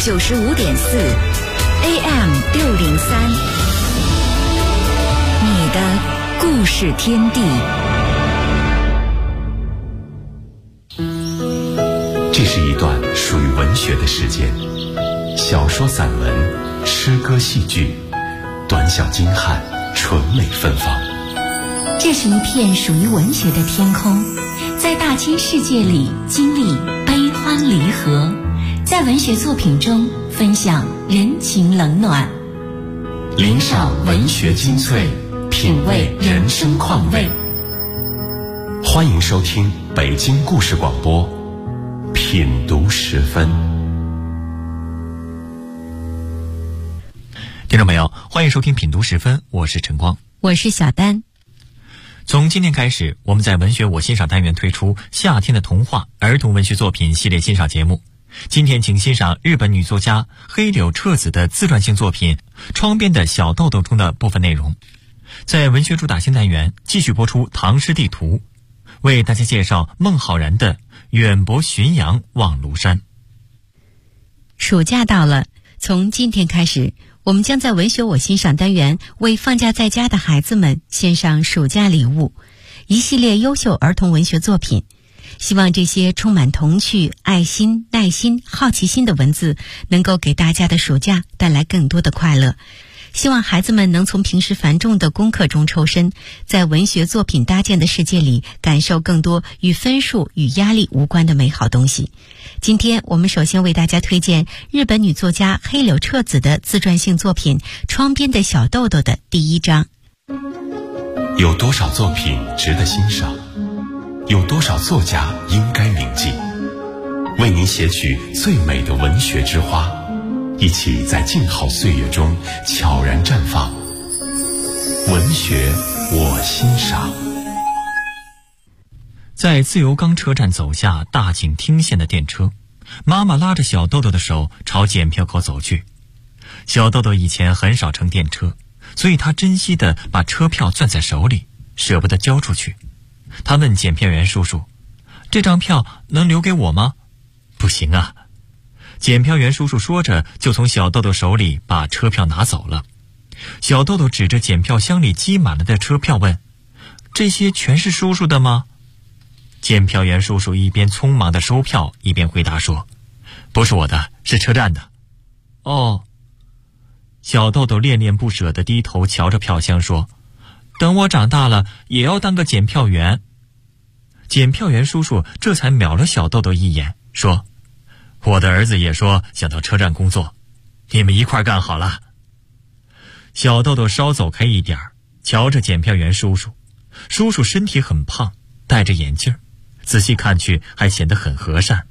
95.4 AM 603，你的故事天地。 这是一段属于文学的时间，小说、散文、诗歌、戏剧，短小精悍，纯美芬芳。 这是一片属于文学的天空，在大千世界里经历悲欢离合，在文学作品中分享人情冷暖， 领赏文学精粹，品味人生况味。欢迎收听北京故事广播品读时分。 听众朋友，欢迎收听品读时分，我是陈光， 我是小丹。 从今天开始，我们在文学我欣赏单元推出夏天的童话儿童文学作品系列欣赏节目。今天请欣赏日本女作家黑柳彻子的自传性作品《窗边的小豆豆》中的部分内容。在文学主打新单元继续播出唐诗地图，为大家介绍孟浩然的《远泊浔阳望庐山》。 暑假到了，从今天开始，我们将在文学我欣赏单元为放假在家的孩子们献上暑假礼物，一系列优秀儿童文学作品。希望这些充满童趣、爱心、耐心、好奇心的文字能够给大家的暑假带来更多的快乐。希望孩子们能从平时繁重的功课中抽身，在文学作品搭建的世界里感受更多与分数与压力无关的美好东西。今天我们首先为大家推荐日本女作家黑柳彻子的自传性作品《窗边的小豆豆》的第一章。 有多少作品值得欣赏？有多少作家应该铭记？为您写取最美的文学之花，一起在静好岁月中悄然绽放。文学我欣赏。 在自由冈车站走下大井町线的电车，妈妈拉着小豆豆的手朝检票口走去。小豆豆以前很少乘电车，所以他珍惜地把车票攥在手里，舍不得交出去。他问检票员叔叔：“这张票能留给我吗？”“不行啊。”检票员叔叔说着，就从小豆豆手里把车票拿走了。小豆豆指着检票箱里积满了的车票问：“这些全是叔叔的吗？”检票员叔叔一边匆忙地收票，一边回答说：“不是我的，是车站的。”“哦。”小豆豆恋恋不舍地低头瞧着票箱说：“等我长大了也要当个检票员。”检票员叔叔这才瞄了小豆豆一眼，说：“我的儿子也说想到车站工作，你们一块干好了。”小豆豆稍走开一点，瞧着检票员叔叔。叔叔身体很胖，戴着眼镜，仔细看去还显得很和善。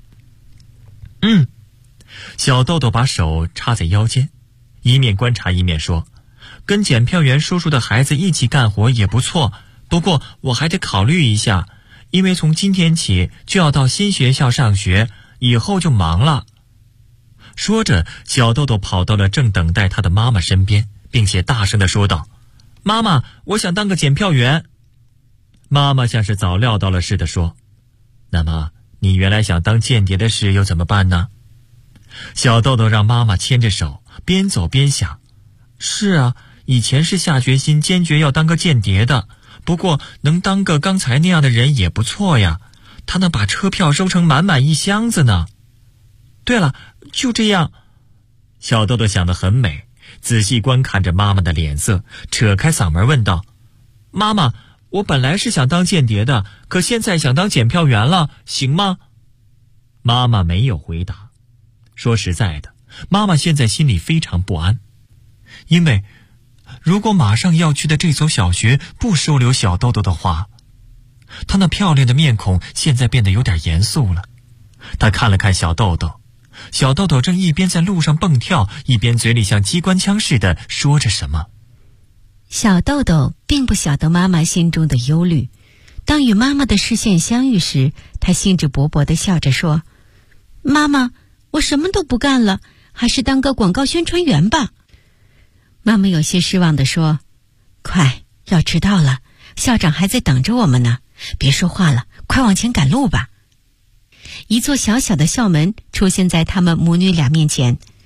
小豆豆把手插在腰间，一面观察一面说：“跟检票员叔叔的孩子一起干活也不错，不过我还得考虑一下，因为从今天起就要到新学校上学，以后就忙了。”说着，小豆豆跑到了正等待他的妈妈身边，并且大声地说道：“妈妈，我想当个检票员。”妈妈像是早料到了似的说：“那么你原来想当间谍的事又怎么办呢？”小豆豆让妈妈牵着手，边走边想：“是啊，以前是下决心坚决要当个间谍的，不过能当个刚才那样的人也不错呀，他能把车票收成满满一箱子呢。对了，就这样。”小豆豆想得很美，仔细观看着妈妈的脸色，扯开嗓门问道：“妈妈，我本来是想当间谍的，可现在想当检票员了，行吗？”妈妈没有回答。说实在的，妈妈现在心里非常不安，因为如果马上要去的这所小学不收留小豆豆的话，她那漂亮的面孔现在变得有点严肃了。她看了看小豆豆，小豆豆正一边在路上蹦跳，一边嘴里像机关枪似的说着什么。 小豆豆并不晓得妈妈心中的忧虑，当与妈妈的视线相遇时，她兴致勃勃地笑着说：“妈妈，我什么都不干了，还是当个广告宣传员吧。”妈妈有些失望地说：“快，要迟到了，校长还在等着我们呢，别说话了，快往前赶路吧。”一座小小的校门出现在他们母女俩面前，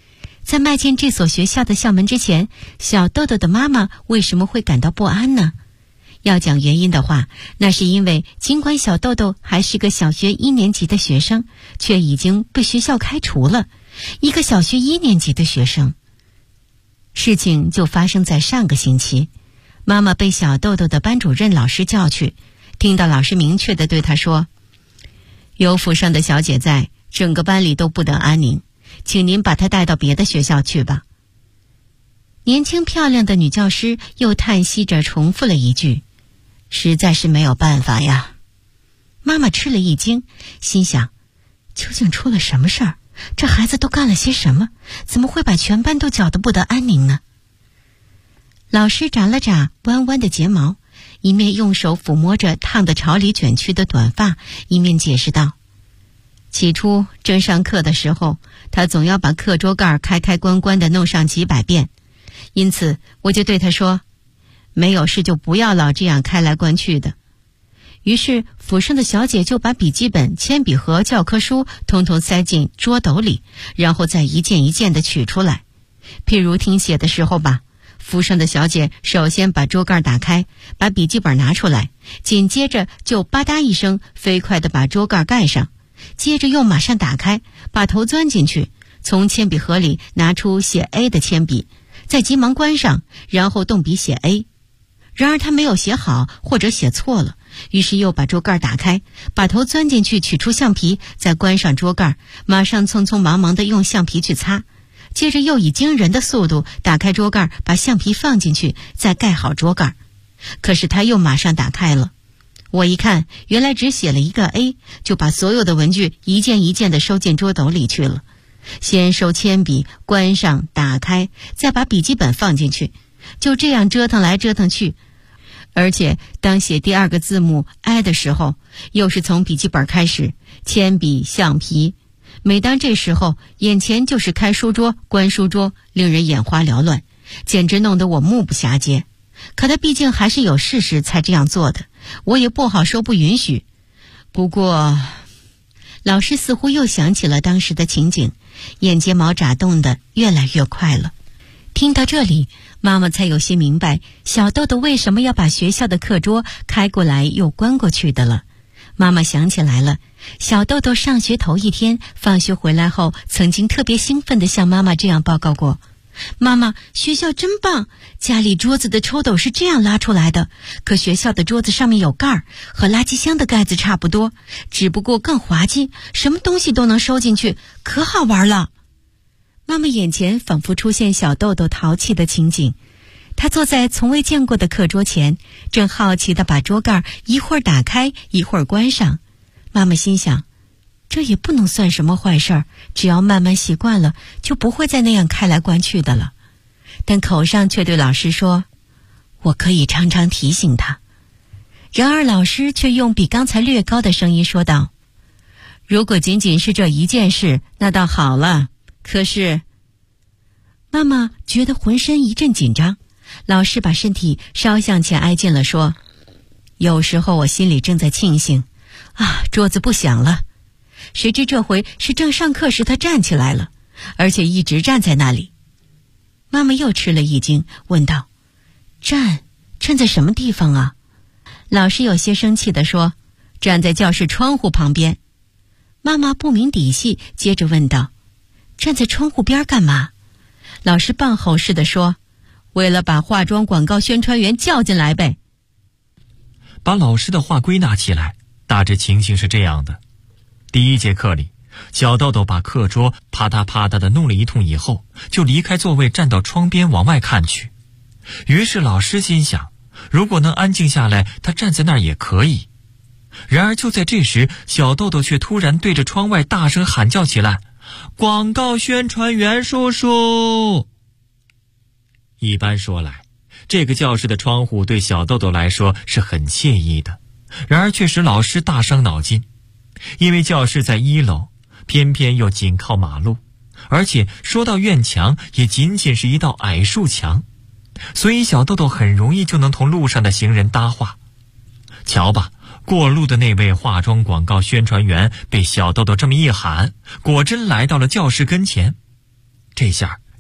在迈进这所学校的校门之前，小豆豆的妈妈为什么会感到不安呢？要讲原因的话，那是因为尽管小豆豆还是个小学1年级的学生，却已经被学校开除了。一个小学1年级的学生。事情就发生在上个星期，妈妈被小豆豆的班主任老师叫去，听到老师明确地对她说，有府上的小姐在，整个班里都不得安宁，请您把她带到别的学校去吧。年轻漂亮的女教师又叹息着重复了一句，实在是没有办法呀。妈妈吃了一惊，心想，究竟出了什么事儿？这孩子都干了些什么？怎么会把全班都搅得不得安宁呢？老师眨了眨弯弯的睫毛，一面用手抚摸着烫得朝里卷曲的短发，一面解释道，起初正上课的时候，他总要把课桌盖开开关关地弄上几百遍，因此我就对他说，没有事就不要老这样开来关去的。于是府上的小姐就把笔记本、铅笔盒、教科书统统塞进桌斗里，然后再一件一件地取出来。譬如听写的时候吧，府上的小姐首先把桌盖打开，把笔记本拿出来，紧接着就吧嗒一声飞快地把桌盖盖上，接着又马上打开，把头钻进去，从铅笔盒里拿出写 A 的铅笔，再急忙关上，然后动笔写 A。然而他没有写好，或者写错了，于是又把桌盖打开，把头钻进去取出橡皮，再关上桌盖，马上匆匆忙忙地用橡皮去擦，接着又以惊人的速度打开桌盖，把橡皮放进去，再盖好桌盖。可是他又马上打开了，我一看，原来只写了一个 A， 就把所有的文具一件一件地收进桌斗里去了。先收铅笔，关上，打开，再把笔记本放进去，就这样折腾来折腾去。而且当写第二个字母 I 的时候，又是从笔记本开始，铅笔、橡皮。每当这时候，眼前就是开书桌、关书桌，令人眼花缭乱，简直弄得我目不暇接。可他毕竟还是有事实才这样做的，我也不好说不允许。不过，老师似乎又想起了当时的情景，眼睫毛眨动得越来越快了。听到这里，妈妈才有些明白小豆豆为什么要把学校的课桌开过来又关过去的了。妈妈想起来了，小豆豆上学头一天放学回来后，曾经特别兴奋地向妈妈这样报告过，妈妈，学校真棒，家里桌子的抽斗是这样拉出来的，可学校的桌子上面有盖儿，和垃圾箱的盖子差不多，只不过更滑稽，什么东西都能收进去，可好玩了。妈妈眼前仿佛出现小豆豆淘气的情景，她坐在从未见过的课桌前，正好奇地把桌盖一会儿打开一会儿关上。妈妈心想，这也不能算什么坏事儿，只要慢慢习惯了，就不会再那样开来关去的了。但口上却对老师说，我可以常常提醒他。然而老师却用比刚才略高的声音说道，如果仅仅是这一件事，那倒好了。可是，妈妈觉得浑身一阵紧张，老师把身体稍向前挨近了，说，有时候我心里正在庆幸，桌子不响了。谁知这回是正上课时他站起来了，而且一直站在那里。妈妈又吃了一惊，问道，站在什么地方啊？老师有些生气地说，站在教室窗户旁边。妈妈不明底细，接着问道，站在窗户边干嘛？老师棒吼似的说，为了把化妆广告宣传员叫进来呗。 把老师的话归纳起来，大致情形是这样的。第一节课里，小豆豆把课桌啪嗒啪嗒地弄了一通以后，就离开座位站到窗边往外看去。于是老师心想，如果能安静下来，他站在那儿也可以。然而就在这时，小豆豆却突然对着窗外大声喊叫起来，广告宣传员叔叔。一般说来，这个教室的窗户对小豆豆来说是很惬意的，然而却使老师大伤脑筋。因为教室在1楼，偏偏又紧靠马路，而且说到院墙也仅仅是一道矮树墙，所以小豆豆很容易就能同路上的行人搭话。瞧吧，过路的那位化妆广告宣传员被小豆豆这么一喊，果真来到了教室跟前。这下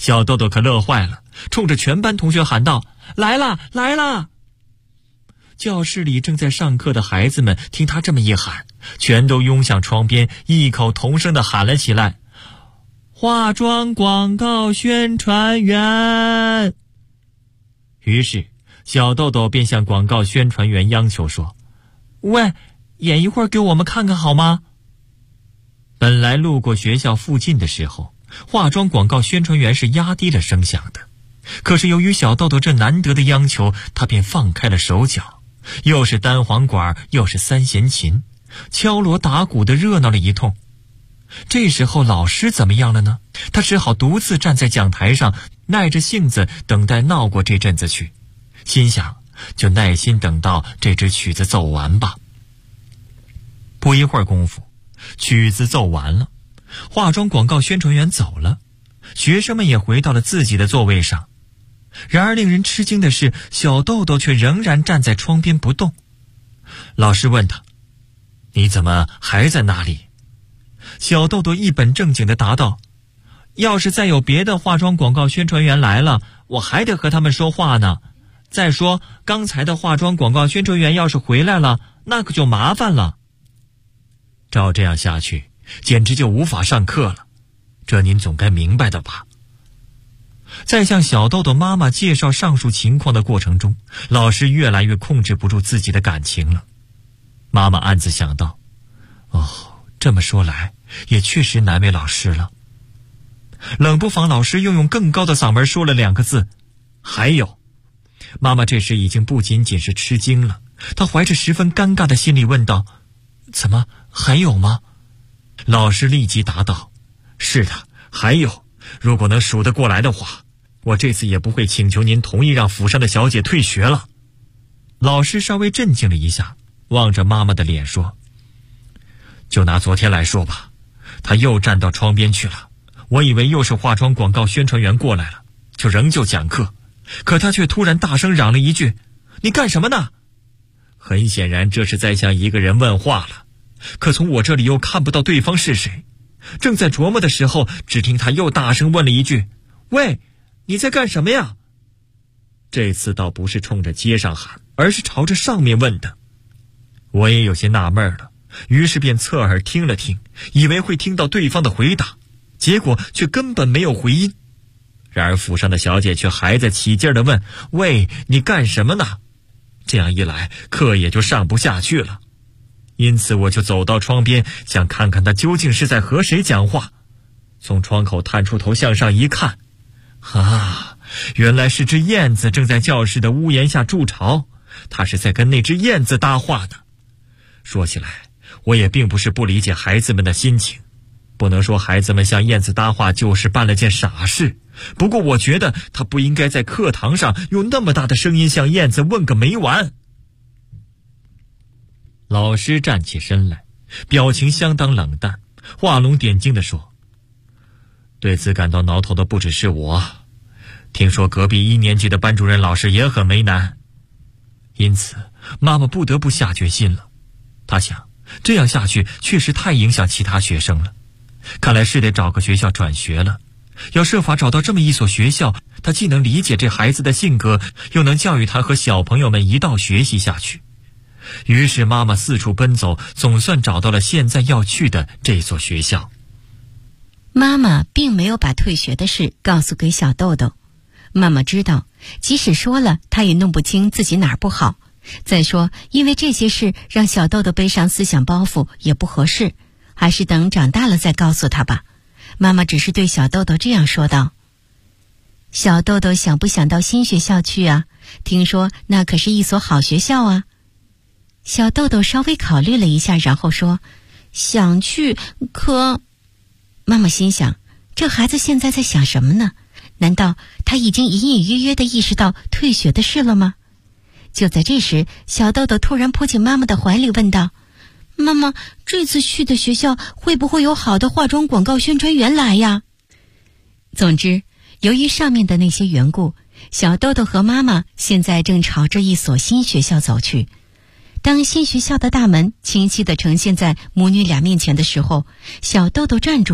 小豆豆可乐坏了，冲着全班同学喊道：“来啦，来啦！”教室里正在上课的孩子们听他这么一喊，全都拥向窗边，异口同声地喊了起来：“化妆广告宣传员！”于是小豆豆便向广告宣传员央求说：“喂，演一会儿给我们看看好吗？”本来路过学校附近的时候，化妆广告宣传员是压低了声响的，可是由于小豆豆这难得的央求，他便放开了手脚，又是单簧管又是三弦琴，敲锣打鼓的热闹了一通。这时候老师怎么样了呢？他只好独自站在讲台上，耐着性子等待闹过这阵子去，心想就耐心等到这支曲子奏完吧。不一会儿功夫，曲子奏完了，化妆广告宣传员走了，学生们也回到了自己的座位上。然而令人吃惊的是，小豆豆却仍然站在窗边不动。老师问他：“你怎么还在那里？”小豆豆一本正经地答道：“要是再有别的化妆广告宣传员来了，我还得和他们说话呢。再说，刚才的化妆广告宣传员要是回来了，那可就麻烦了。照这样下去，简直就无法上课了，这您总该明白的吧？”在向小豆豆妈妈介绍上述情况的过程中，老师越来越控制不住自己的感情了。妈妈暗自想到：“哦，这么说来，也确实难为老师了。”冷不防，老师又用更高的嗓门说了2个字：“还有。”妈妈这时已经不仅仅是吃惊了，她怀着十分尴尬的心理问道：“怎么还有吗？”老师立即答道：“是的，还有。如果能数得过来的话，我这次也不会请求您同意让府上的小姐退学了。”老师稍微震惊了一下，望着妈妈的脸说：“就拿昨天来说吧，他又站到窗边去了。我以为又是化妆广告宣传员过来了，就仍旧讲课，可他却突然大声嚷了一句：‘你干什么呢？’很显然这是在向一个人问话了，可从我这里又看不到对方是谁。正在琢磨的时候，只听他又大声问了一句：‘喂，你在干什么呀？’这次倒不是冲着街上喊，而是朝着上面问的。我也有些纳闷了，于是便侧耳听了听，以为会听到对方的回答，结果却根本没有回音。然而府上的小姐却还在起劲地问：‘喂，你干什么呢？’这样一来，课也就上不下去了。因此我就走到窗边，想看看他究竟是在和谁讲话。从窗口探出头向上一看，原来是只燕子正在教室的屋檐下筑巢，他是在跟那只燕子搭话的。说起来，我也并不是不理解孩子们的心情，不能说孩子们向燕子搭话就是办了件傻事，不过我觉得他不应该在课堂上用那么大的声音向燕子问个没完。老师站起身来，表情相当冷淡，画龙点睛地说：“对此感到挠头的不只是我，听说隔壁1年级的班主任老师也很为难。”因此妈妈不得不下决心了。她想，这样下去确实太影响其他学生了，看来是得找个学校转学了。要设法找到这么一所学校，她既能理解这孩子的性格，又能教育他和小朋友们一道学习下去。于是妈妈四处奔走，总算找到了现在要去的这所学校。 妈妈并没有把退学的事告诉给小豆豆。妈妈知道，即使说了，她也弄不清自己哪儿不好。再说，因为这些事让小豆豆背上思想包袱也不合适，还是等长大了再告诉他吧。妈妈只是对小豆豆这样说道：“小豆豆想不想到新学校去啊？听说那可是一所好学校啊。”小豆豆稍微考虑了一下，然后说：“想去，可……”妈妈心想，这孩子现在在想什么呢？难道他已经隐隐约约地意识到退学的事了吗？就在这时，小豆豆突然扑进妈妈的怀里问道：“妈妈，这次去的学校会不会有好的化妆广告宣传员来呀？”总之，由于上面的那些缘故，小豆豆和妈妈现在正朝着一所新学校走去。当新学校的大门清晰地呈现在母女俩面前的时候，小豆豆站住了，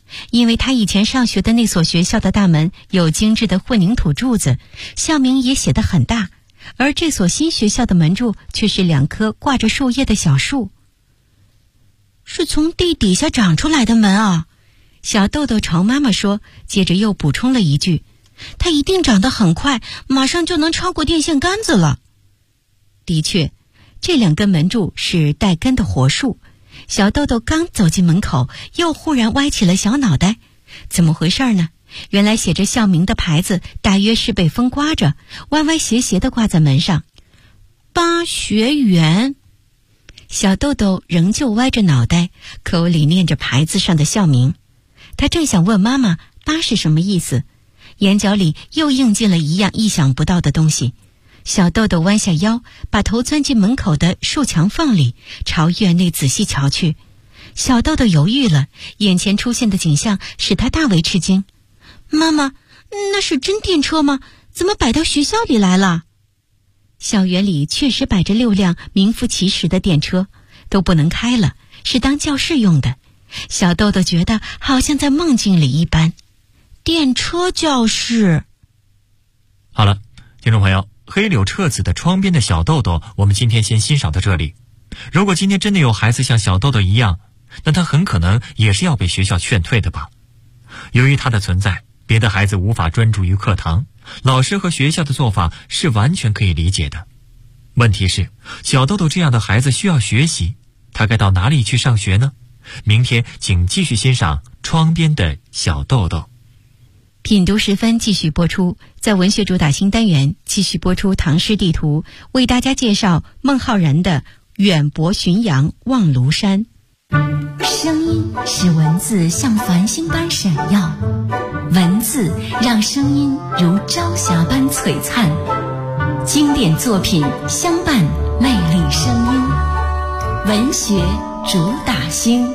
因为他以前上学的那所学校的大门有精致的混凝土柱子，校名也写得很大，而这所新学校的门柱却是2棵挂着树叶的小树。是从地底下长出来的门啊！小豆豆朝妈妈说，接着又补充了一句，它一定长得很快，马上就能超过电线杆子了。的确，这2根门柱是带根的活树。小豆豆刚走进门口，又忽然歪起了小脑袋。怎么回事呢？原来写着校名的牌子大约是被风刮着，歪歪斜斜地挂在门上。巴学园。小豆豆仍旧歪着脑袋，口里念着牌子上的校名。他正想问妈妈巴是什么意思，眼角里又映进了一样意想不到的东西。小豆豆弯下腰，把头钻进门口的树墙缝里，朝院内仔细瞧去。小豆豆犹豫了，眼前出现的景象使他大为吃惊。妈妈，那是真电车吗？怎么摆到学校里来了？校园里确实摆着6辆名副其实的电车，都不能开了，是当教室用的。小豆豆觉得好像在梦境里一般。电车教室。 好了，听众朋友，黑柳彻子的窗边的小豆豆，我们今天先欣赏到这里。如果今天真的有孩子像小豆豆一样，那他很可能也是要被学校劝退的吧。由于他的存在，别的孩子无法专注于课堂，老师和学校的做法是完全可以理解的。问题是，小豆豆这样的孩子需要学习，他该到哪里去上学呢？明天请继续欣赏窗边的小豆豆。 品读时分继续播出，在文学主打新单元继续播出唐诗地图，为大家介绍孟浩然的《远泊浔阳望庐山》。 声音使文字像繁星般闪耀，文字让声音如朝霞般璀璨。经典作品相伴魅力声音，文学主打星。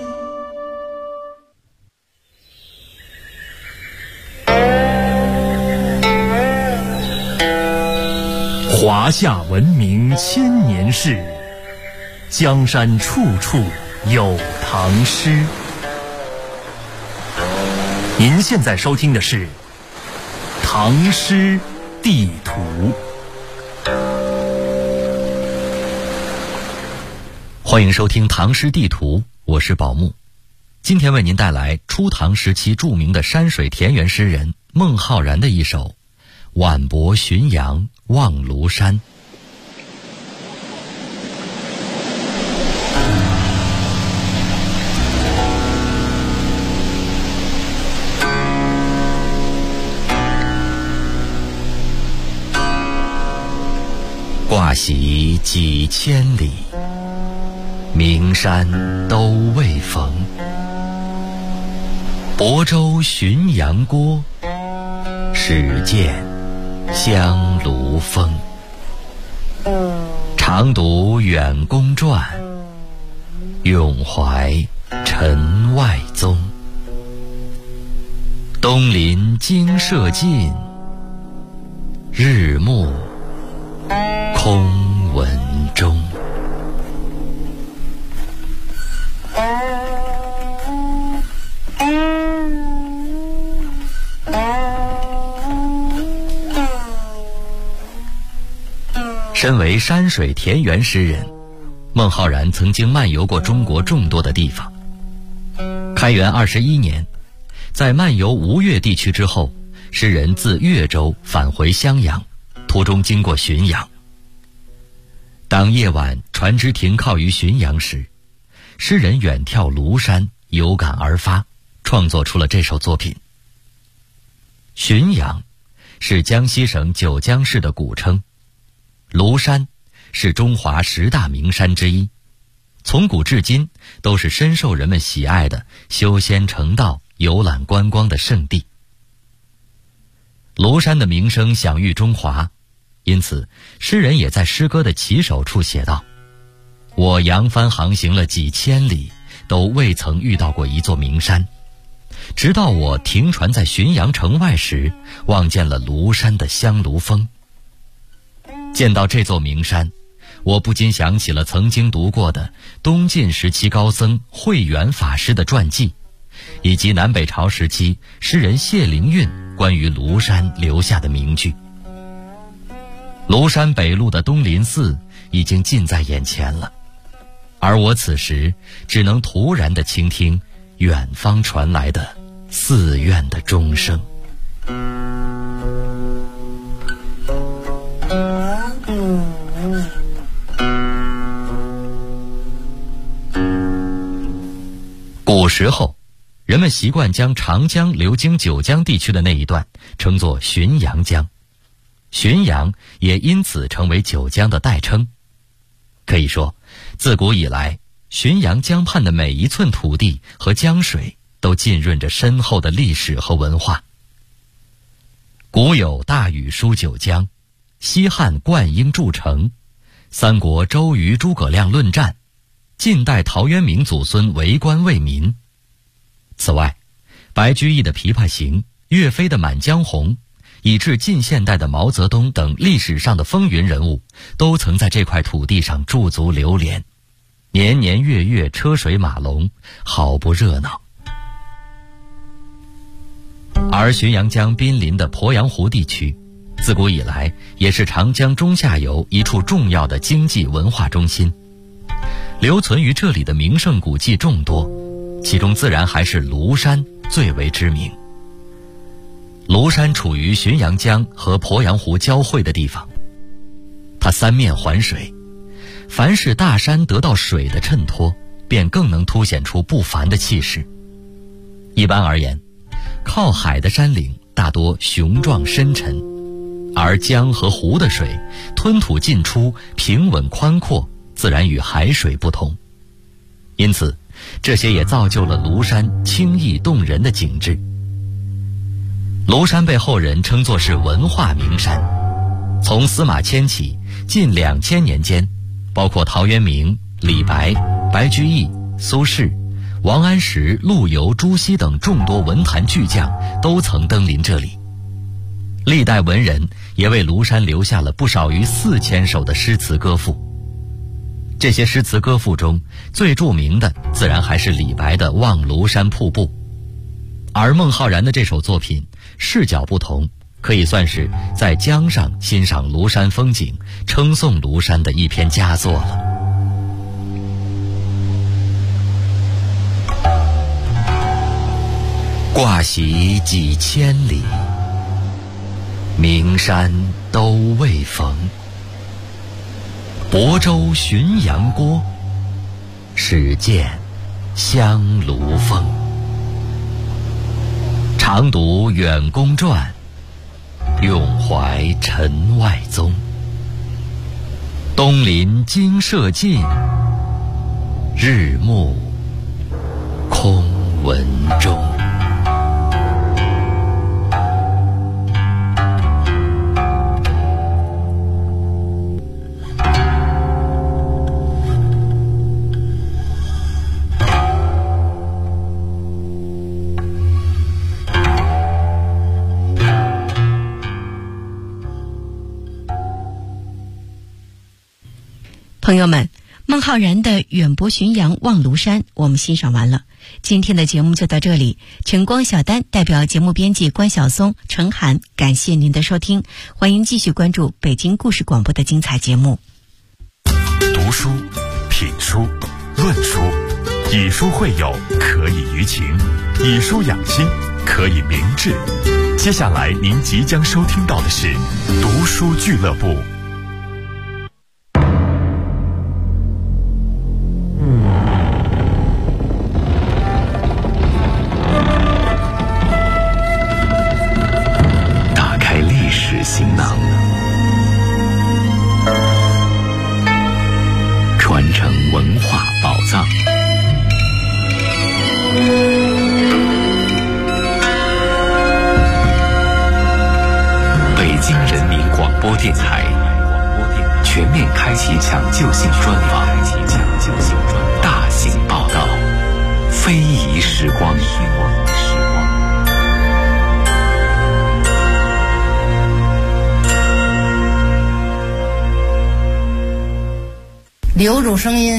华夏文明千年事，江山处处有唐诗。您现在收听的是《唐诗地图》。欢迎收听《唐诗地图》，我是宝木。今天为您带来初唐时期著名的山水田园诗人孟浩然的一首《晚泊浔阳望庐山》。挂席几千里，名山都未逢。亳州浔阳郭，始见香炉峰。常读远公传，永怀陈外宗。东临精舍近，日暮空文中。身为山水田园诗人，孟浩然曾经漫游过中国众多的地方。开元21年，在漫游吴越地区之后，诗人自越州返回襄阳，途中经过浔阳。当夜晚船只停靠于浔阳时，诗人远眺庐山，有感而发，创作出了这首作品。浔阳是江西省九江市的古称，庐山是中华10大名山之一，从古至今都是深受人们喜爱的修仙成道、游览观光的圣地。庐山的名声享誉中华，因此诗人也在诗歌的起手处写道：我扬帆航行了几千里，都未曾遇到过一座名山，直到我停船在浔阳城外时，望见了庐山的香炉峰。见到这座名山，我不禁想起了曾经读过的东晋时期高僧慧远法师的传记， 以及南北朝时期诗人谢灵运关于庐山留下的名句。庐山北麓的东林寺已经近在眼前了，而我此时只能突然地倾听远方传来的寺院的钟声。古时候，人们习惯将长江流经九江地区的那一段称作浔阳江，浔阳也因此成为九江的代称。可以说，自古以来，浔阳江畔的每一寸土地和江水都浸润着深厚的历史和文化。古有大禹书九江，西汉灌婴筑城，三国周瑜诸葛亮论战，晋代陶渊明祖孙为官为民。此外，白居易的《琵琶行》，岳飞的《满江红》，以至近现代的毛泽东等历史上的风云人物，都曾在这块土地上驻足流连，年年月月车水马龙，好不热闹。而浔阳江濒临的鄱阳湖地区，自古以来也是长江中下游一处重要的经济文化中心，留存于这里的名胜古迹众多，其中自然还是庐山最为知名。庐山处于浔阳江和鄱阳湖交汇的地方，它三面环水，凡是大山得到水的衬托，便更能凸显出不凡的气势。一般而言，靠海的山岭大多雄壮深沉，而江和湖的水吞吐进出，平稳宽阔，自然与海水不同。因此，这些也造就了庐山清逸动人的景致。庐山被后人称作是文化名山，从司马迁起，近2000年间，包括陶渊明、李白、白居易、苏轼、王安石、陆游、朱熹等众多文坛巨匠都曾登临这里。历代文人也为庐山留下了不少于4000首的诗词歌赋。这些诗词歌赋中，最著名的自然还是李白的《望庐山瀑布》，而孟浩然的这首作品视角不同，可以算是在江上欣赏庐山风景，称颂庐山的一篇佳作了。挂席几千里，名山都未逢。亳州浔阳郭，始见香炉峰。常读远公传，永怀陈外宗。东临精舍近，日暮空文中。 朋友们，孟浩然的《远泊浔阳望庐山》我们欣赏完了，今天的节目就到这里。晨光小丹代表节目编辑关晓松、程涵，感谢您的收听，欢迎继续关注北京故事广播的精彩节目。 读书、品书、论书，以书会友，可以娱情；以书养心，可以明志。接下来您即将收听到的是读书俱乐部。行囊，传承文化宝藏。北京人民广播电台全面开启抢救性专访，大型报道，非遗时光。 留住声音，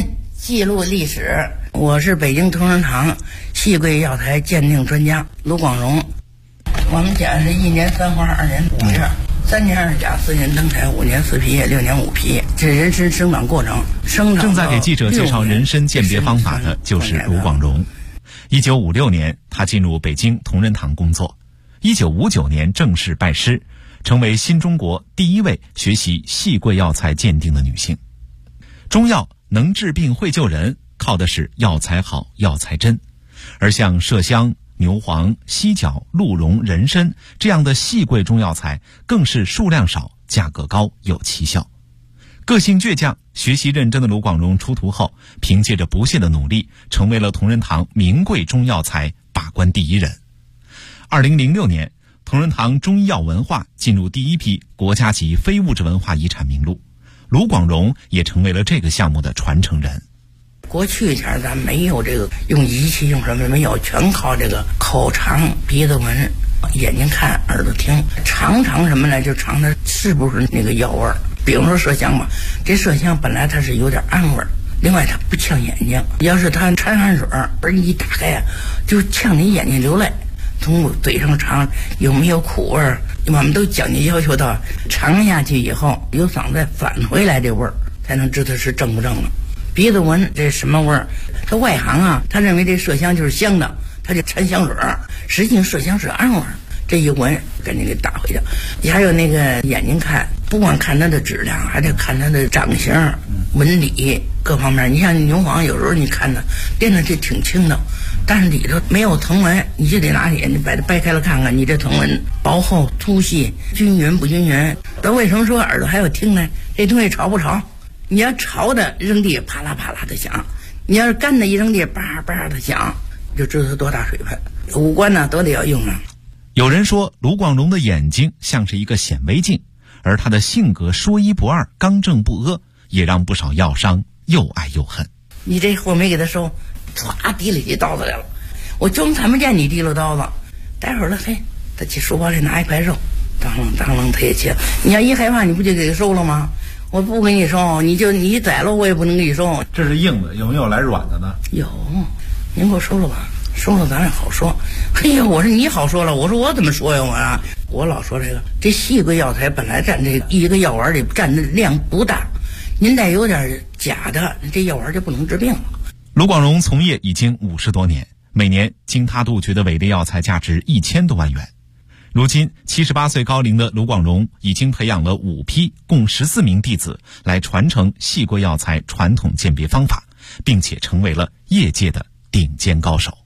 记录历史。我是北京同仁堂细桂药材鉴定专家卢广荣。我们家是1年3花2年5叶，3年2甲4年登采5年4皮叶6年5皮叶，这人参生长过程。 正在给记者介绍人参鉴别方法的就是卢广荣。1956年，她进入北京同仁堂工作。1959年正式拜师，成为新中国第一位学习细桂药材鉴定的女性。中药能治病会救人，靠的是药材好、药材真。而像麝香、牛黄、犀角、鹿茸、人参这样的细桂中药材，更是数量少、价格高、有奇效。个性倔强、学习认真的卢广荣出徒后，凭借着不懈的努力，成为了同仁堂名贵中药材把关第一人。2006年，同仁堂中医药文化进入第一批国家级非物质文化遗产名录，卢广荣也成为了这个项目的传承人。 过去前咱没有这个用仪器用什么没有，全靠这个口尝、鼻子闻、眼睛看、耳朵听，尝什么呢？就尝它是不是那个药味儿。比如说麝香吧，这麝香本来它是有点氨味儿，另外它不呛眼睛，要是它掺汗水而你一打开啊，就呛你眼睛流泪。从嘴上尝有没有苦味儿，我们都讲究要求到尝下去以后由嗓子返回来这味儿，才能知道是正不正了。鼻子闻这什么味儿？他外行啊，他认为这麝香就是香的，他就掺香水儿，实际上麝香是氨味儿。这一闻赶紧给打回去。你还有那个眼睛看，不光看它的质量，还得看它的长形、纹理各方面。你像牛黄，有时候你看它掂着这挺轻的，但是里头没有藤纹，你就得拿眼睛把它掰开了看看，你这藤纹薄厚、粗细、均匀不均匀。那为什么说耳朵还有听呢？这东西潮不潮？你要潮的扔地啪啦啪啦的响，你要是干的一扔地叭叭的响，就知道它多大水分。五官呢都得要用啊。 有人说卢广荣的眼睛像是一个显微镜，而他的性格说一不二、刚正不阿，也让不少药商又爱又恨。 你这货没给他收，唰提了起刀子来了，我装看不见你提了刀子，待会儿了嘿，他去书包里拿一块肉，当啷他也切。你要一害怕，你不就给他收了吗？我不给你收，你宰了我也不能给你收。 这是硬的，有没有来软的呢？ 有，您给我收了吧。收了咱也好说。哎呀，我说你好说了，我说我怎么说呀？我老说这细桂药材本来占这一个药丸里占的量不大，您再有点假的，这药丸就不能治病了。 卢广荣从业已经50多年，每年经他杜绝的伪劣药材价值1000多万元。如今78岁高龄的卢广荣已经培养了5批共14名弟子来传承细桂药材传统鉴别方法，并且成为了业界的顶尖高手。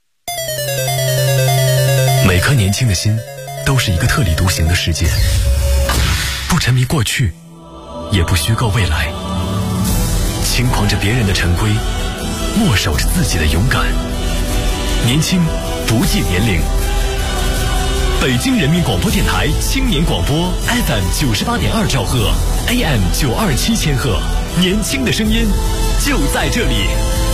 每颗年轻的心都是一个特立独行的世界，不沉迷过去，也不虚构未来，轻狂着别人的陈规，默守着自己的勇敢。年轻不计年龄。北京人民广播电台青年广播 FM 98.2兆赫 AM 927千赫，年轻的声音就在这里。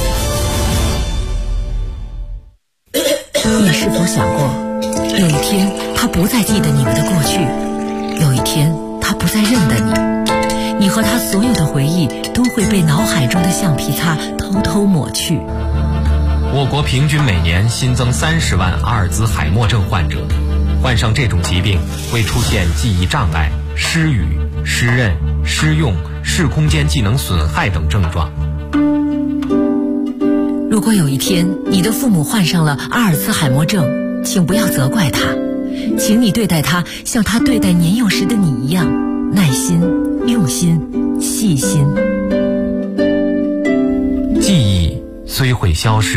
你是否想过，有一天他不再记得你们的过去，有一天他不再认得你，你和他所有的回忆都会被脑海中的橡皮擦偷偷抹去。 我国平均每年新增30万阿尔兹海默症患者，患上这种疾病会出现记忆障碍、失语、失认、失用、视空间技能损害等症状。 如果有一天你的父母患上了阿尔兹海默症，请不要责怪他，请你对待他像他对待年幼时的你一样，耐心、用心、细心。 记忆虽会消失，